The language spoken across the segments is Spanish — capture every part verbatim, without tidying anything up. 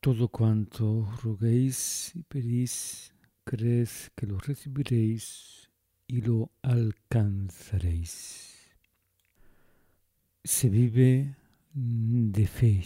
Todo cuanto roguéis y pedís, creed que lo recibiréis y lo alcanzaréis. Se vive de fe,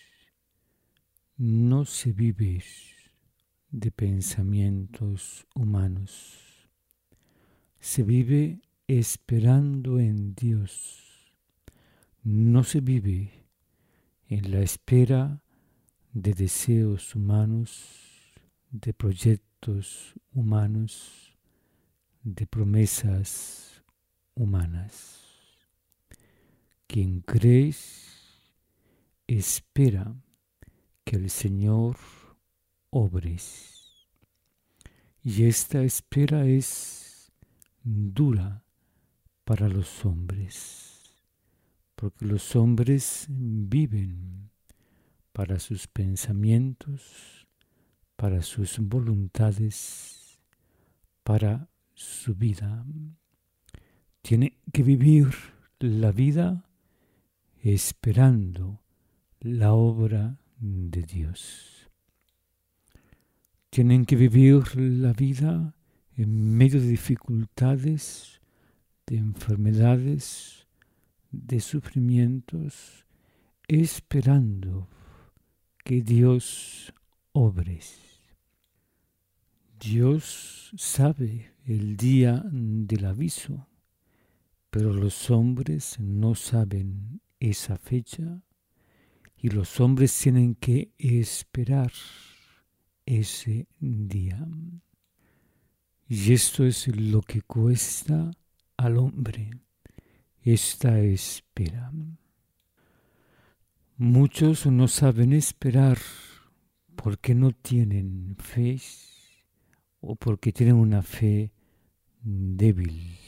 no se vive de pensamientos humanos. Se vive esperando en Dios. No se vive en la espera de deseos humanos, de proyectos humanos, de promesas humanas. Quien cree espera que el Señor obre. Y esta espera es dura para los hombres, porque los hombres viven para sus pensamientos, para sus voluntades, para su vida. Tiene que vivir la vida esperando la obra de Dios. Tienen que vivir la vida en medio de dificultades, de enfermedades, de sufrimientos, esperando que Dios obre. Dios sabe el día del aviso, pero los hombres no saben esa fecha y los hombres tienen que esperar ese día. Y esto es lo que cuesta al hombre, esta espera. Muchos no saben esperar porque no tienen fe o porque tienen una fe débil.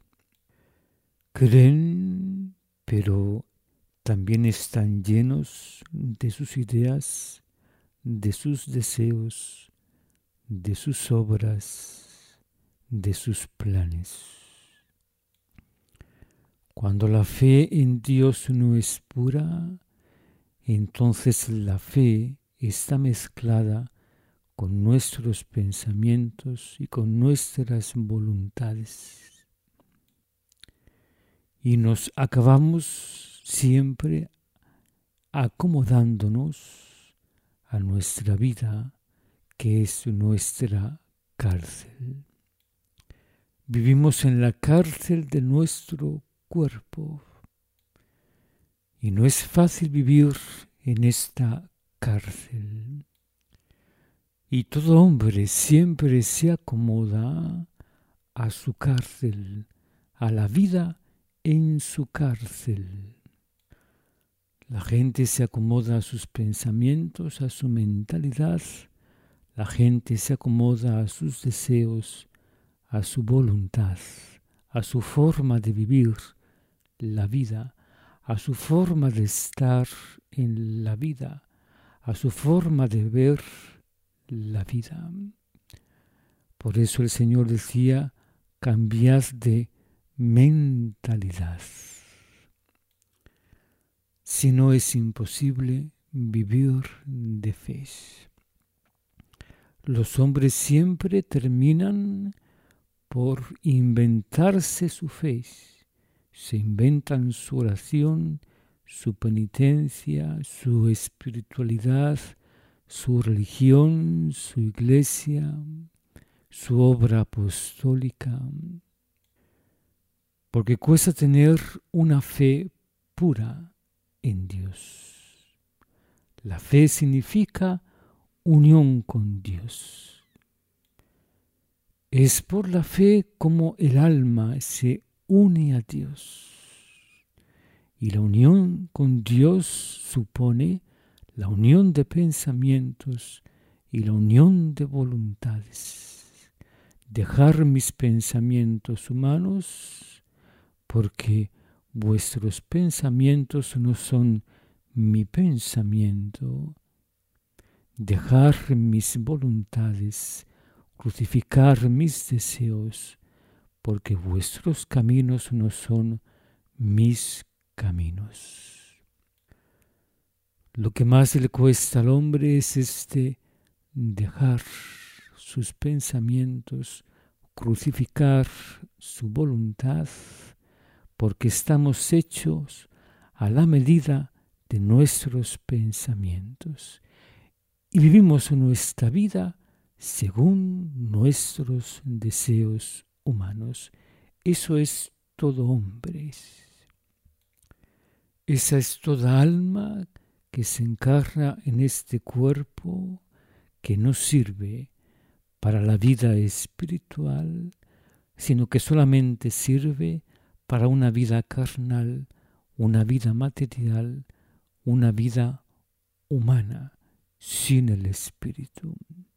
Creen, pero también están llenos de sus ideas, de sus deseos, de sus obras, de sus planes. Cuando la fe en Dios no es pura, entonces la fe está mezclada con nuestros pensamientos y con nuestras voluntades. Y nos acabamos siempre acomodándonos a nuestra vida, que es nuestra cárcel. Vivimos en la cárcel de nuestro cuerpo. Y no es fácil vivir en esta cárcel. Y todo hombre siempre se acomoda a su cárcel, a la vida en su cárcel. La gente se acomoda a sus pensamientos, a su mentalidad. La gente se acomoda a sus deseos, a su voluntad, a su forma de vivir la vida, a su forma de estar en la vida, a su forma de ver la vida. Por eso el Señor decía, cambiad de mentalidad. Si no, es imposible vivir de fe. Los hombres siempre terminan por inventarse su fe. Se inventan su oración, su penitencia, su espiritualidad, su religión, su iglesia, su obra apostólica. Porque cuesta tener una fe pura en Dios. La fe significa unión con Dios. Es por la fe como el alma se une a Dios. Y la unión con Dios supone la unión de pensamientos y la unión de voluntades. Dejar mis pensamientos humanos porque vuestros pensamientos no son mi pensamiento. Dejar mis voluntades, crucificar mis deseos, porque vuestros caminos no son mis caminos. Lo que más le cuesta al hombre es este dejar sus pensamientos, crucificar su voluntad, porque estamos hechos a la medida de nuestros pensamientos y vivimos nuestra vida según nuestros deseos humanos. Eso es todo hombre. Esa es toda alma que se encarna en este cuerpo que no sirve para la vida espiritual, sino que solamente sirve para una vida carnal, una vida material, una vida humana, sin el espíritu.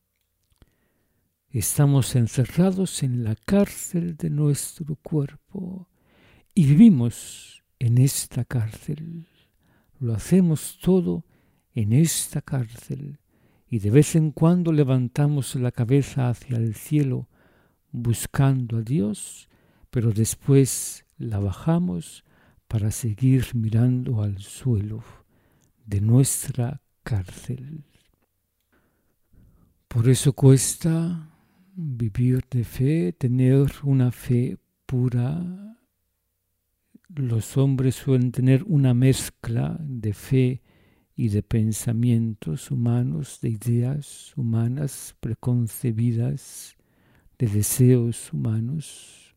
Estamos encerrados en la cárcel de nuestro cuerpo y vivimos en esta cárcel. Lo hacemos todo en esta cárcel y de vez en cuando levantamos la cabeza hacia el cielo buscando a Dios, pero después la bajamos para seguir mirando al suelo de nuestra cárcel. Por eso cuesta vivir de fe, tener una fe pura. Los hombres suelen tener una mezcla de fe y de pensamientos humanos, de ideas humanas preconcebidas, de deseos humanos.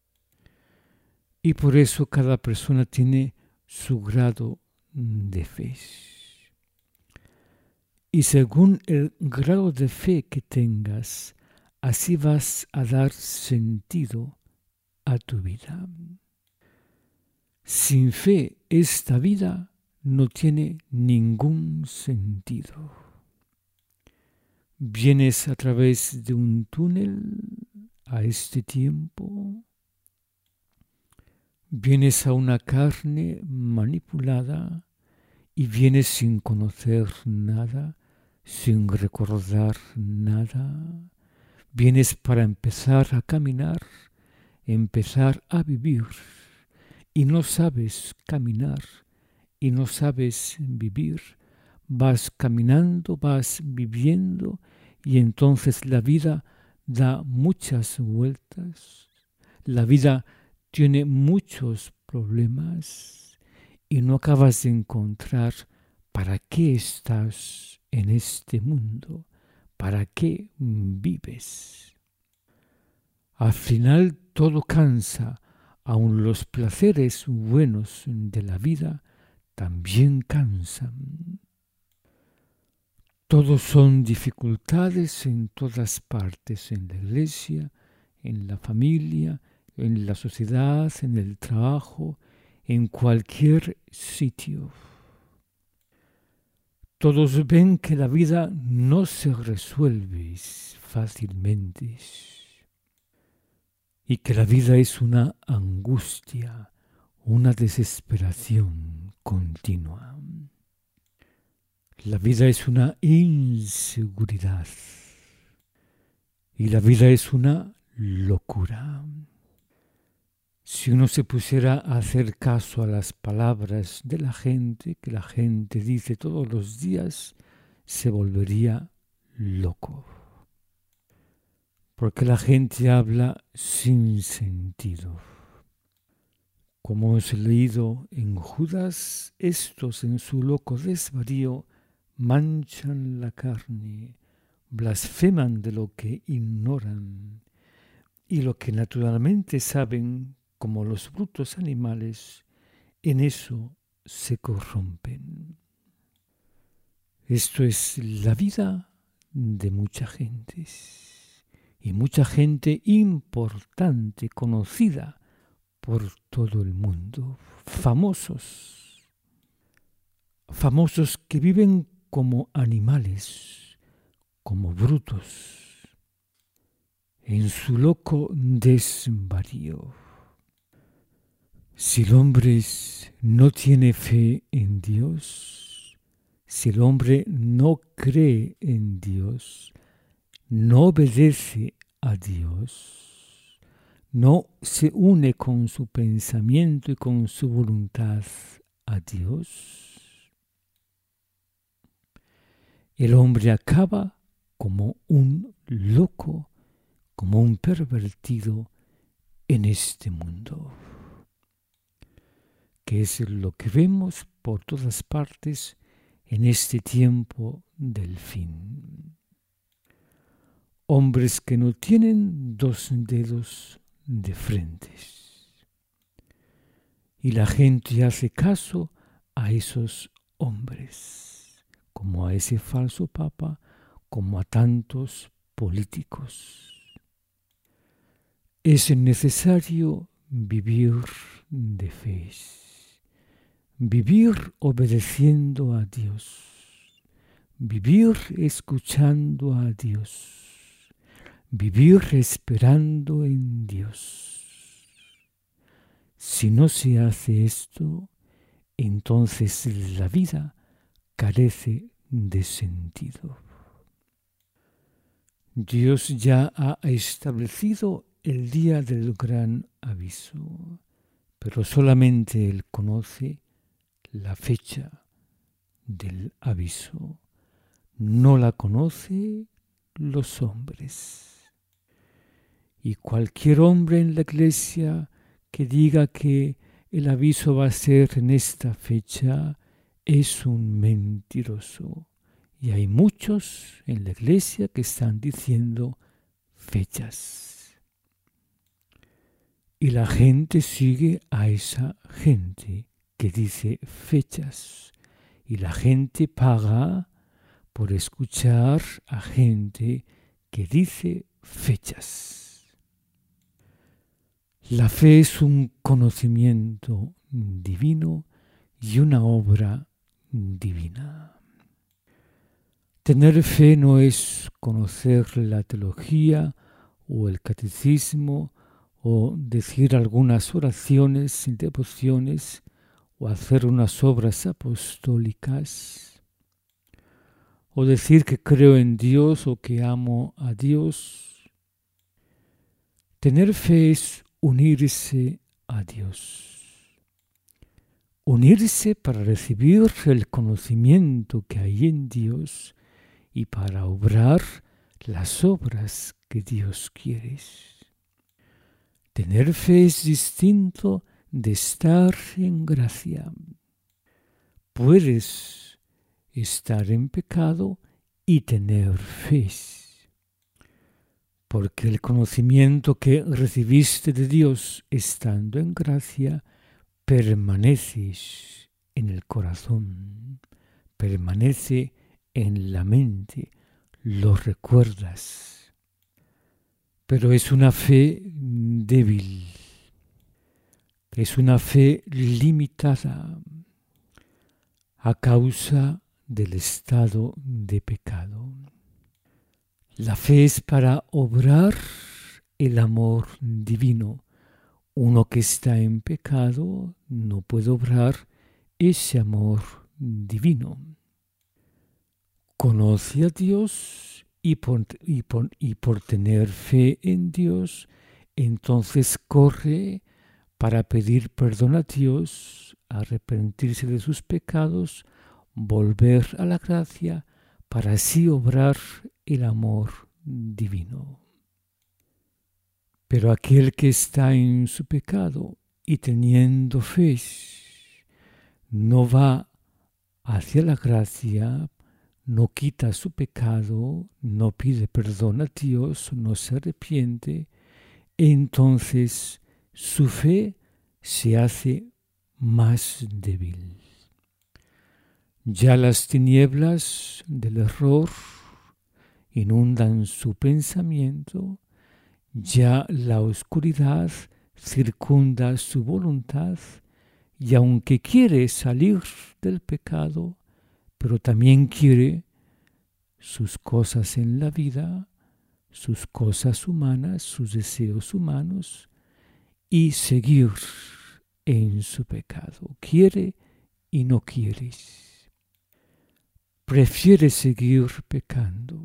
Y por eso cada persona tiene su grado de fe. Y según el grado de fe que tengas, así vas a dar sentido a tu vida. Sin fe, esta vida no tiene ningún sentido. Vienes a través de un túnel a este tiempo. Vienes a una carne manipulada y vienes sin conocer nada, sin recordar nada. Vienes para empezar a caminar, empezar a vivir. Y no sabes caminar y no sabes vivir. Vas caminando, vas viviendo y entonces la vida da muchas vueltas. La vida tiene muchos problemas y no acabas de encontrar para qué estás en este mundo, para qué vives. Al final todo cansa. Aun los placeres buenos de la vida también cansan. Todos son dificultades en todas partes, en la iglesia, en la familia, en la sociedad, en el trabajo, en cualquier sitio. Todos ven que la vida no se resuelve fácilmente y que la vida es una angustia, una desesperación continua. La vida es una inseguridad y la vida es una locura. Si uno se pusiera a hacer caso a las palabras de la gente, que la gente dice todos los días, se volvería loco. Porque la gente habla sin sentido. Como hemos leído en Judas, estos en su loco desvarío manchan la carne, blasfeman de lo que ignoran y lo que naturalmente saben, como los brutos animales, en eso se corrompen. Esto es la vida de mucha gente. Y mucha gente importante, conocida por todo el mundo, famosos, famosos que viven como animales, como brutos, en su loco desvarío. Si el hombre no tiene fe en Dios, si el hombre no cree en Dios, no obedece a Dios, no se une con su pensamiento y con su voluntad a Dios, el hombre acaba como un loco, como un pervertido en este mundo, que es lo que vemos por todas partes en este tiempo del fin. Hombres que no tienen dos dedos de frente. Y la gente hace caso a esos hombres, como a ese falso papa, como a tantos políticos. Es necesario vivir de fe, vivir obedeciendo a Dios, vivir escuchando a Dios, vivir esperando en Dios. Si no se hace esto, entonces la vida carece de sentido. Dios ya ha establecido el día del gran aviso, pero solamente Él conoce la fecha del aviso. No la conocen los hombres. Y cualquier hombre en la iglesia que diga que el aviso va a ser en esta fecha es un mentiroso. Y hay muchos en la iglesia que están diciendo fechas. Y la gente sigue a esa gente que dice fechas. Y la gente paga por escuchar a gente que dice fechas. La fe es un conocimiento divino y una obra divina. Tener fe no es conocer la teología o el catecismo o decir algunas oraciones y devociones o hacer unas obras apostólicas o decir que creo en Dios o que amo a Dios. Tener fe es unirse a Dios. Unirse para recibir el conocimiento que hay en Dios y para obrar las obras que Dios quiere. Tener fe es distinto de estar en gracia. Puedes estar en pecado y tener fe, porque el conocimiento que recibiste de Dios estando en gracia permanece en el corazón, permanece en la mente, lo recuerdas. Pero es una fe débil, es una fe limitada a causa del estado de pecado. La fe es para obrar el amor divino. Uno que está en pecado no puede obrar ese amor divino. Conoce a Dios y por, y, por, y por tener fe en Dios, entonces corre para pedir perdón a Dios, arrepentirse de sus pecados, volver a la gracia, para así obrar el amor divino. Pero aquel que está en su pecado y teniendo fe, no va hacia la gracia, no quita su pecado, no pide perdón a Dios, no se arrepiente, entonces su fe se hace más débil. Ya las tinieblas del error inundan su pensamiento, ya la oscuridad circunda su voluntad, y aunque quiere salir del pecado, pero también quiere sus cosas en la vida, sus cosas humanas, sus deseos humanos, y seguir en su pecado. Quiere y no quiere. Prefiere seguir pecando.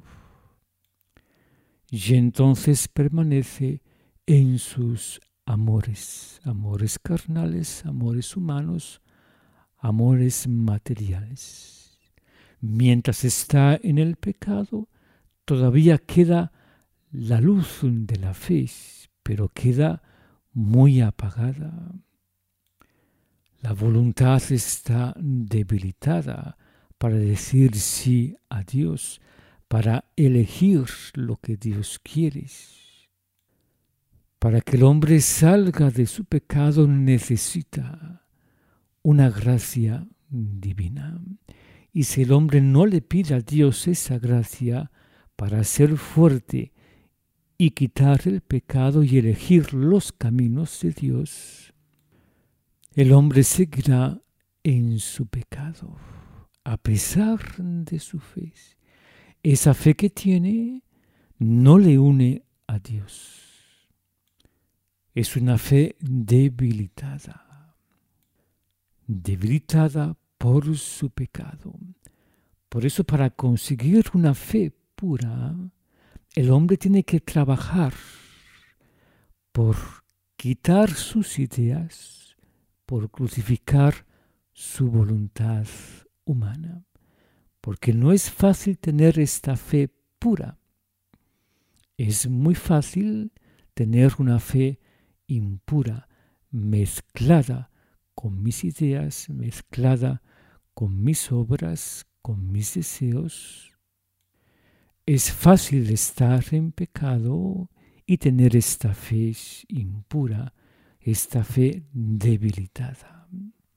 Y entonces permanece en sus amores, amores carnales, amores humanos, amores materiales. Mientras está en el pecado, todavía queda la luz de la fe, pero queda muy apagada. La voluntad está debilitada para decir sí a Dios, para elegir lo que Dios quiere. Para que el hombre salga de su pecado necesita una gracia divina. Y si el hombre no le pide a Dios esa gracia para ser fuerte y quitar el pecado y elegir los caminos de Dios, el hombre seguirá en su pecado, a pesar de su fe. Esa fe que tiene no le une a Dios. Es una fe debilitada, debilitada por su pecado. Por eso, para conseguir una fe pura, el hombre tiene que trabajar por quitar sus ideas, por crucificar su voluntad humana. Porque no es fácil tener esta fe pura. Es muy fácil tener una fe impura, mezclada con mis ideas, mezclada con mis obras, con mis deseos. Es fácil estar en pecado y tener esta fe impura, esta fe debilitada.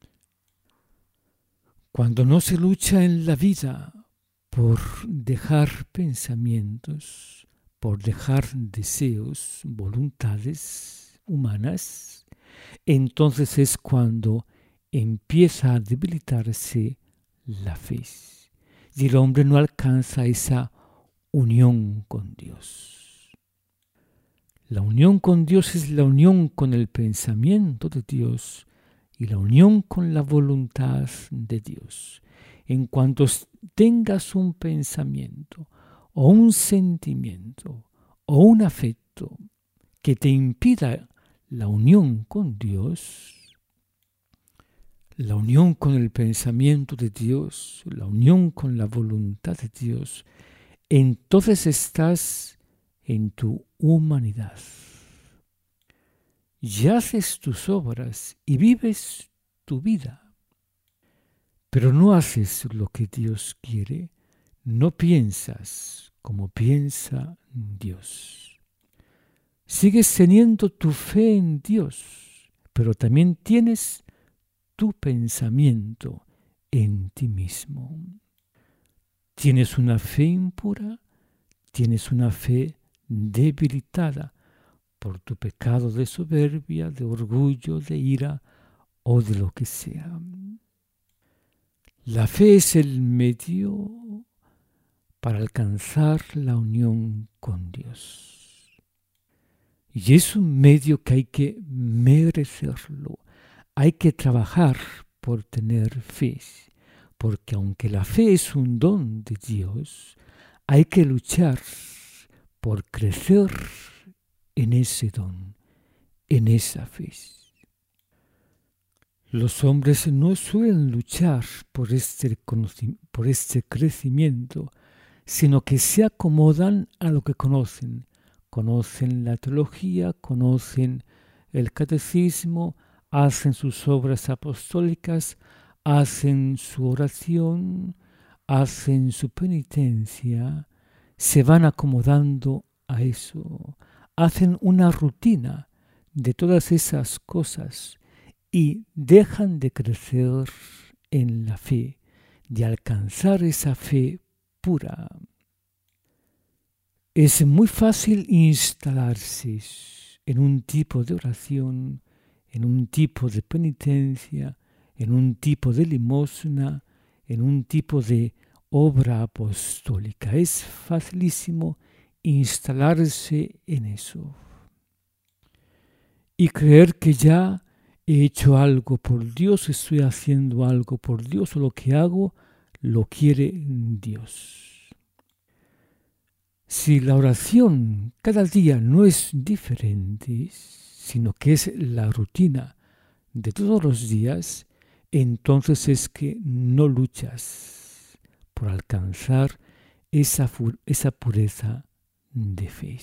Cuando no se lucha en la vida por dejar pensamientos, por dejar deseos, voluntades humanas, entonces es cuando empieza a debilitarse la fe y el hombre no alcanza esa unión con Dios. La unión con Dios es la unión con el pensamiento de Dios y la unión con la voluntad de Dios. En cuanto tengas un pensamiento o un sentimiento o un afecto que te impida la unión con Dios, la unión con el pensamiento de Dios, la unión con la voluntad de Dios, entonces estás en tu humanidad. Y haces tus obras y vives tu vida, pero no haces lo que Dios quiere, no piensas como piensa Dios. Sigues teniendo tu fe en Dios, pero también tienes tu pensamiento en ti mismo. Tienes una fe impura, tienes una fe debilitada por tu pecado de soberbia, de orgullo, de ira o de lo que sea. La fe es el medio para alcanzar la unión con Dios. Y es un medio que hay que merecerlo. Hay que trabajar por tener fe, porque aunque la fe es un don de Dios, hay que luchar por crecer en ese don, en esa fe. Los hombres no suelen luchar por este, por este crecimiento, sino que se acomodan a lo que conocen. Conocen la teología, conocen el catecismo, hacen sus obras apostólicas, hacen su oración, hacen su penitencia, se van acomodando a eso, hacen una rutina de todas esas cosas y dejan de crecer en la fe, de alcanzar esa fe pura. Es muy fácil instalarse en un tipo de oración, en un tipo de penitencia, en un tipo de limosna, en un tipo de obra apostólica. Es facilísimo instalarse en eso y creer que ya he hecho algo por Dios, estoy haciendo algo por Dios, o lo que hago lo quiere Dios. Si la oración cada día no es diferente, sino que es la rutina de todos los días, entonces es que no luchas por alcanzar esa, esa pureza de fe.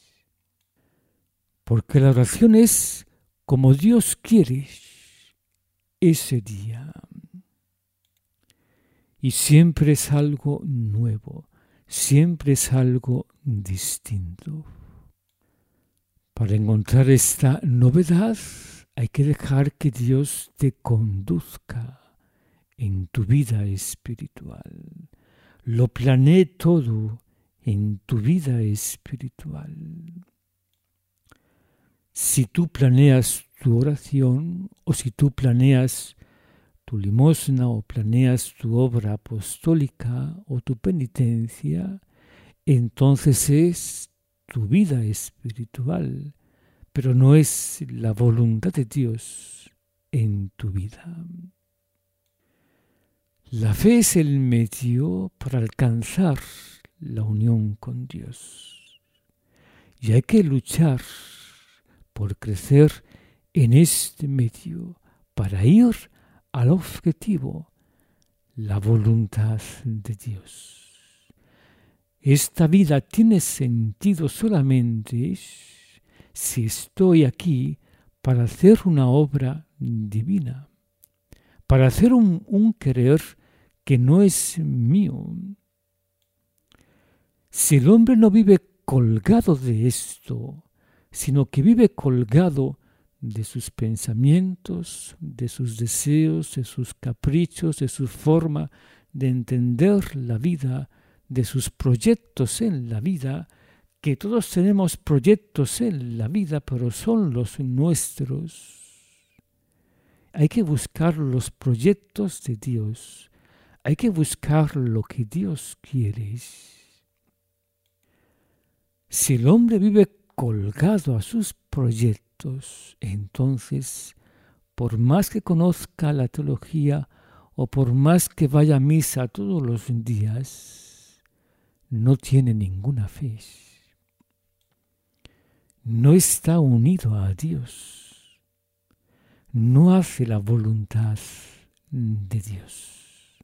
Porque la oración es como Dios quiere ese día. Y siempre es algo nuevo, siempre es algo distinto. Para encontrar esta novedad hay que dejar que Dios te conduzca en tu vida espiritual. Lo planee todo en tu vida espiritual. Si tú planeas tu oración o si tú planeas tu limosna o planeas tu obra apostólica o tu penitencia, entonces es tu vida espiritual, pero no es la voluntad de Dios en tu vida. La fe es el medio para alcanzar la unión con Dios. Y hay que luchar por crecer en este medio para ir al objetivo, la voluntad de Dios. Esta vida tiene sentido solamente si estoy aquí para hacer una obra divina, para hacer un, un querer que no es mío. Si el hombre no vive colgado de esto, sino que vive colgado de sus pensamientos, de sus deseos, de sus caprichos, de su forma de entender la vida, de sus proyectos en la vida, que todos tenemos proyectos en la vida, pero son los nuestros. Hay que buscar los proyectos de Dios, hay que buscar lo que Dios quiere. Si el hombre vive colgado a sus proyectos, entonces, por más que conozca la teología o por más que vaya a misa todos los días, no tiene ninguna fe. No está unido a Dios. No hace la voluntad de Dios.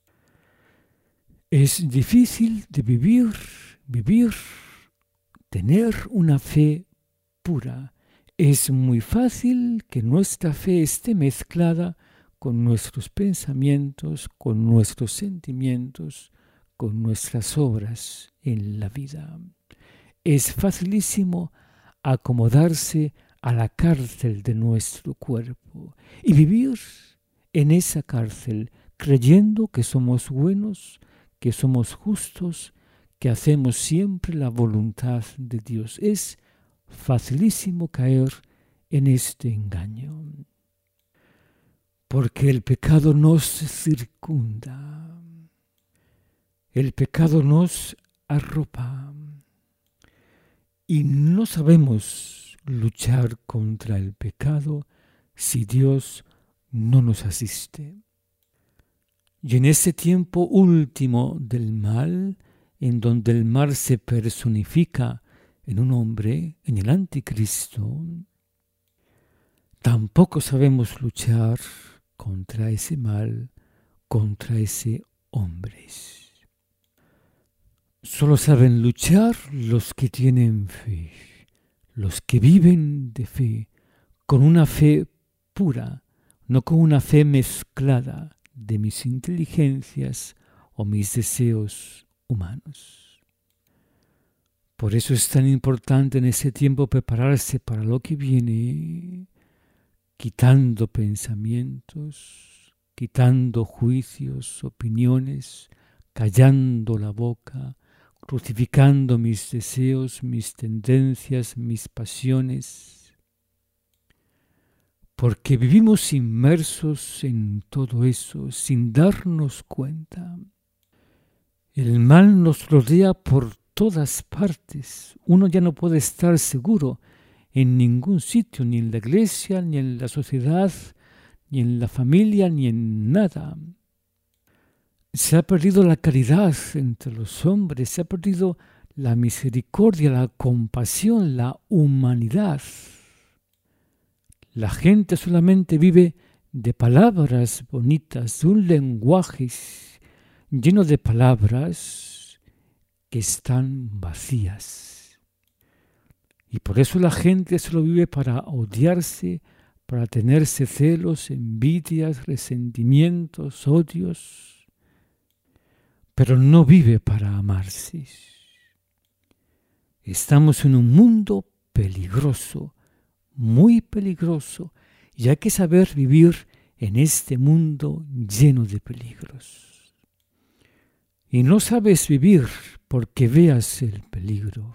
Es difícil de vivir, vivir, tener una fe pura. Es muy fácil que nuestra fe esté mezclada con nuestros pensamientos, con nuestros sentimientos, con nuestras obras en la vida. Es facilísimo acomodarse a la cárcel de nuestro cuerpo y vivir en esa cárcel creyendo que somos buenos, que somos justos, que hacemos siempre la voluntad de Dios. Es facilísimo caer en este engaño, porque el pecado nos circunda, el pecado nos arropa y no sabemos luchar contra el pecado si Dios no nos asiste. Y en ese tiempo último del mal, en donde el mal se personifica en un hombre, en el anticristo, tampoco sabemos luchar contra ese mal, contra ese hombre. Solo saben luchar los que tienen fe, los que viven de fe, con una fe pura, no con una fe mezclada de mis inteligencias o mis deseos humanos. Por eso es tan importante en ese tiempo prepararse para lo que viene, quitando pensamientos, quitando juicios, opiniones, callando la boca, crucificando mis deseos, mis tendencias, mis pasiones, porque vivimos inmersos en todo eso sin darnos cuenta. El mal nos rodea por todas partes. Uno ya no puede estar seguro en ningún sitio, ni en la iglesia, ni en la sociedad, ni en la familia, ni en nada. Se ha perdido la caridad entre los hombres, se ha perdido la misericordia, la compasión, la humanidad. La gente solamente vive de palabras bonitas, de un lenguaje lleno de palabras que están vacías. Y por eso la gente solo vive para odiarse, para tenerse celos, envidias, resentimientos, odios, pero no vive para amarse. Estamos en un mundo peligroso, muy peligroso, y hay que saber vivir en este mundo lleno de peligros. Y no sabes vivir porque veas el peligro.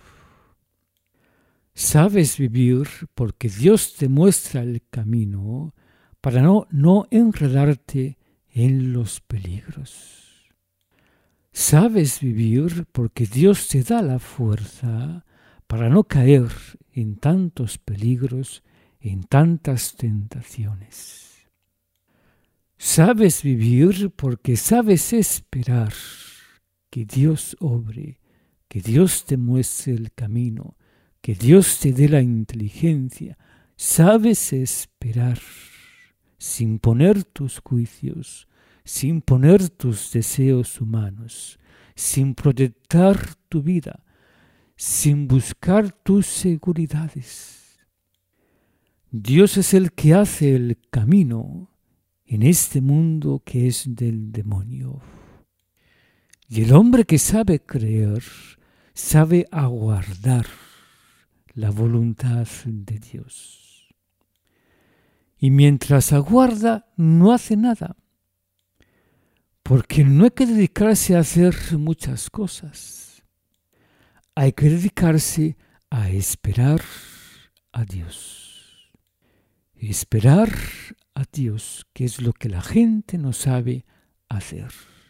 Sabes vivir porque Dios te muestra el camino para no, no enredarte en los peligros. Sabes vivir porque Dios te da la fuerza para no caer en tantos peligros, en tantas tentaciones. Sabes vivir porque sabes esperar que Dios obre, que Dios te muestre el camino, que Dios te dé la inteligencia. Sabes esperar sin poner tus juicios, sin poner tus deseos humanos, sin proyectar tu vida, sin buscar tus seguridades. Dios es el que hace el camino en este mundo que es del demonio. Y el hombre que sabe creer, sabe aguardar la voluntad de Dios. Y mientras aguarda, no hace nada. Porque no hay que dedicarse a hacer muchas cosas. Hay que dedicarse a esperar a Dios. Esperar a Dios, que es lo que la gente no sabe hacer.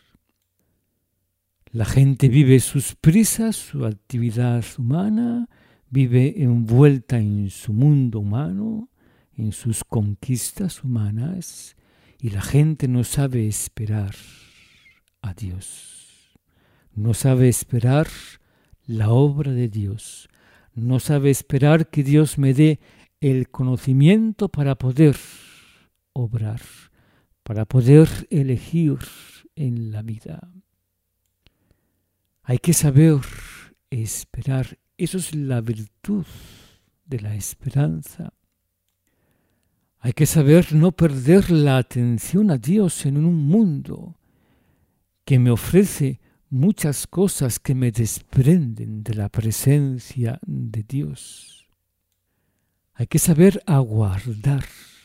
La gente vive sus prisas, su actividad humana, vive envuelta en su mundo humano, en sus conquistas humanas, y la gente no sabe esperar a Dios. No sabe esperar la obra de Dios. No sabe esperar que Dios me dé el conocimiento para poder obrar, para poder elegir en la vida. Hay que saber esperar. Eso es la virtud de la esperanza. Hay que saber no perder la atención a Dios en un mundo que me ofrece muchas cosas que me desprenden de la presencia de Dios. Hay que saber aguardar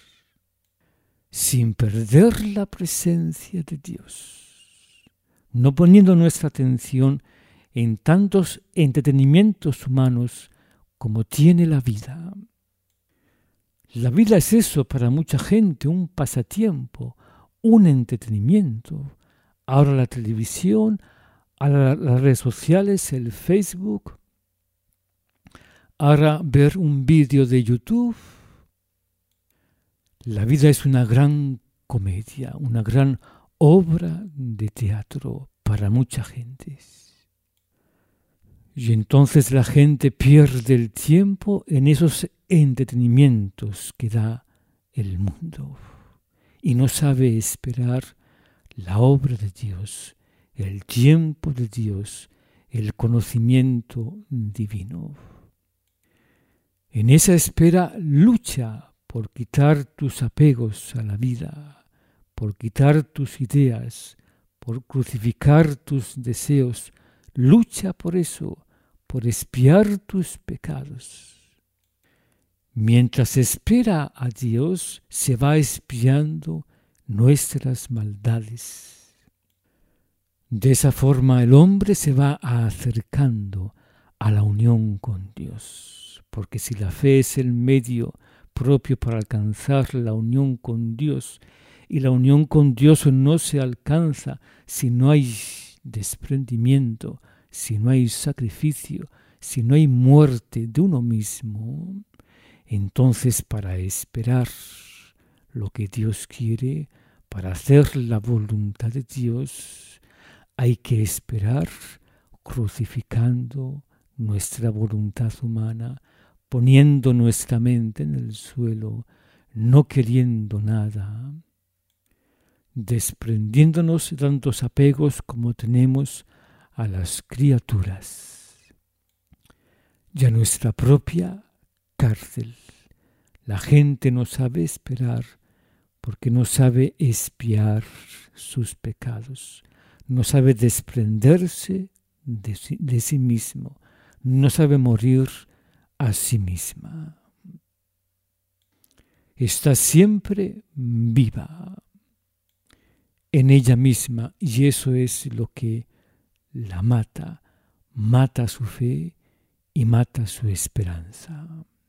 sin perder la presencia de Dios, no poniendo nuestra atención en tantos entretenimientos humanos como tiene la vida. La vida es eso para mucha gente, un pasatiempo, un entretenimiento. Ahora la televisión, ahora las redes sociales, el Facebook, ahora ver un vídeo de YouTube. La vida es una gran comedia, una gran obra de teatro para mucha gente. Y entonces la gente pierde el tiempo en esos entretenimientos que da el mundo y no sabe esperar la obra de Dios, el tiempo de Dios, el conocimiento divino. En esa espera lucha por quitar tus apegos a la vida, por quitar tus ideas, por crucificar tus deseos. Lucha por eso, por expiar tus pecados. Mientras espera a Dios, se va expiando nuestras maldades. De esa forma el hombre se va acercando a la unión con Dios, porque si la fe es el medio propio para alcanzar la unión con Dios, y la unión con Dios no se alcanza si no hay desprendimiento, si no hay sacrificio, si no hay muerte de uno mismo, entonces para esperar lo que Dios quiere, para hacer la voluntad de Dios, hay que esperar crucificando nuestra voluntad humana, poniendo nuestra mente en el suelo, no queriendo nada. desprendiéndonos de tantos apegos como tenemos a las criaturas. Ya nuestra propia cárcel, la gente no sabe esperar porque no sabe expiar sus pecados, no sabe desprenderse de sí, de sí mismo, no sabe morir a sí misma. Está siempre viva en ella misma y eso es lo que la mata, mata su fe y mata su esperanza.